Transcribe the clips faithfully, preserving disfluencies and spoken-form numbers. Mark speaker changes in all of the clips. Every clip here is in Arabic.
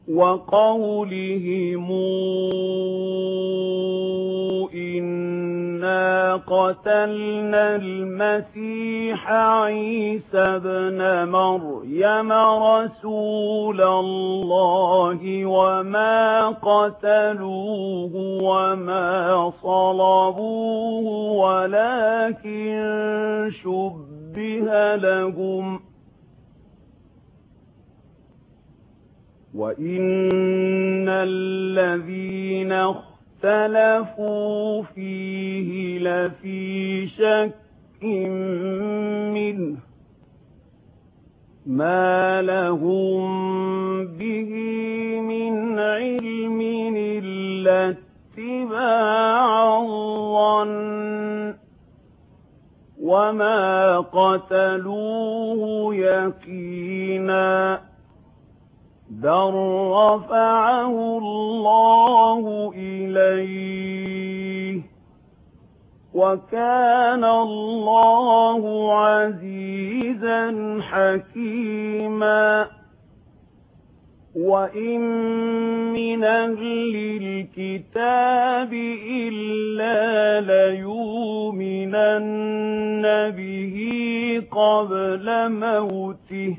Speaker 1: وقولهم إنا قتلنا المسيح عيسى ابن مريم رسول الله وما قتلوه وما صلبوه ولكن شبه لهم وإن الذين اختلفوا فيه لفي شك منه ما لهم به من علم إلا اتباع الظن وما قتلوه يقينا بل رفعه الله إليه وكان الله عزيزا حكيما وإن من أهل الكتاب إلا ليؤمنن به قبل موته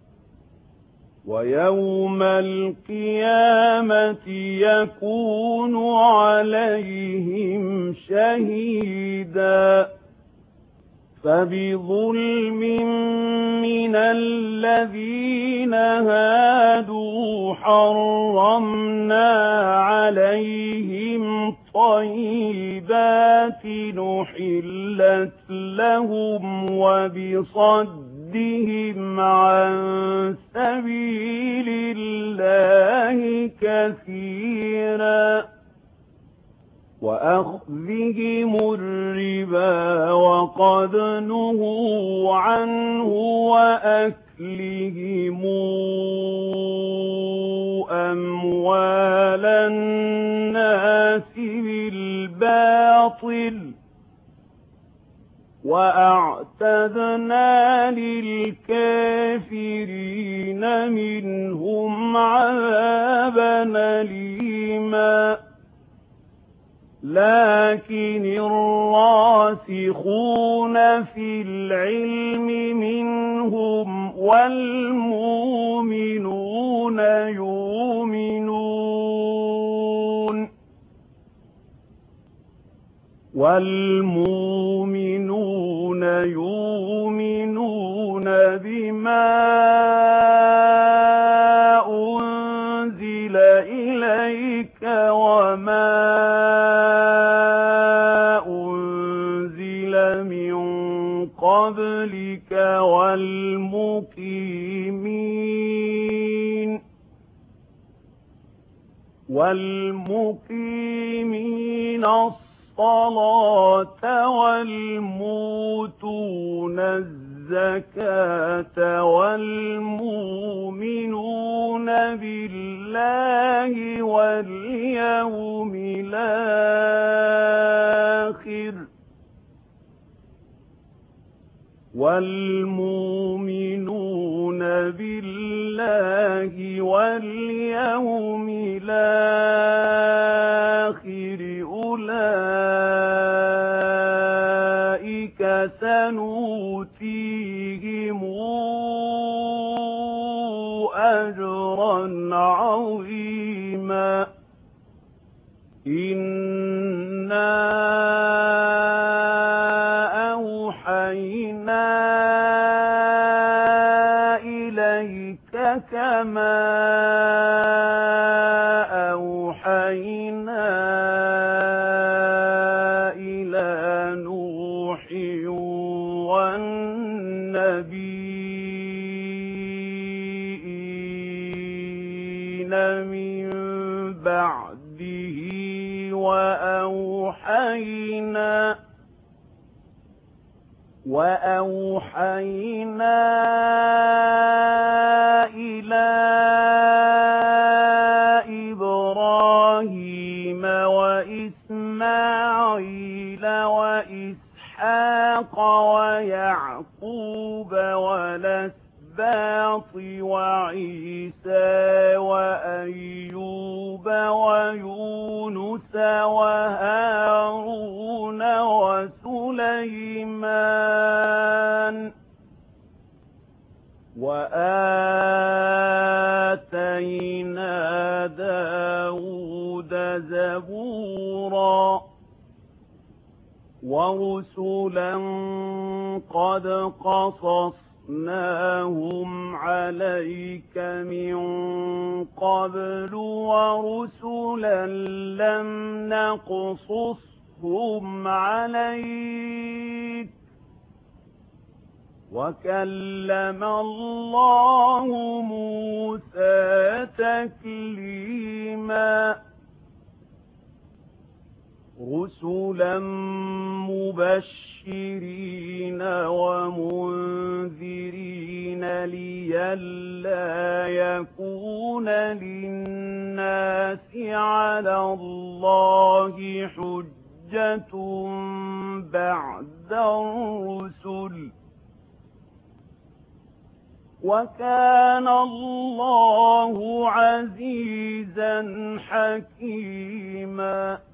Speaker 1: ويوم القيامة يكون عليهم شهيدا فبظلم من الذين هادوا حرمنا عليهم طيبات نحلت لهم وبصد بهم عن سبيل الله كثيرا وأخذهم الربا وقد نهوا عنه وأكلهم أموال الناس بالباطل وأعتدنا للكافرين منهم عذابا أليما لكن الراسخون في العلم منهم والمؤمنون يؤمنون والمؤمنون يؤمنون بما أنزل إليك وما أنزل من قبلك والمقيمين والمقيمين الصلاة والموتون الزكاة والمؤمنون بالله واليوم الآخر والمؤمنون بالله واليوم الآخر أولئك سنؤتيهم أجرا عظيما إنا أوحينا إليك كما أوحينا إلى نوح والنبيين من بعده وأوحينا وأوحينا إلى إبراهيم وإسماعيل وإسحاق ويعقوب والأسباط وعيسى وأيوب وأيوب ويونس وهارون وسليمان وآتينا داود زبورا ورسلا قد قصصناهم عليك من قبل ورسلا لم نقصصهم عليك وكلم الله موسى تكليما رسلا مبشرين ومنذرين لئلا يكون للناس على الله حجة بعد الرسل وكان الله عزيزا حكيما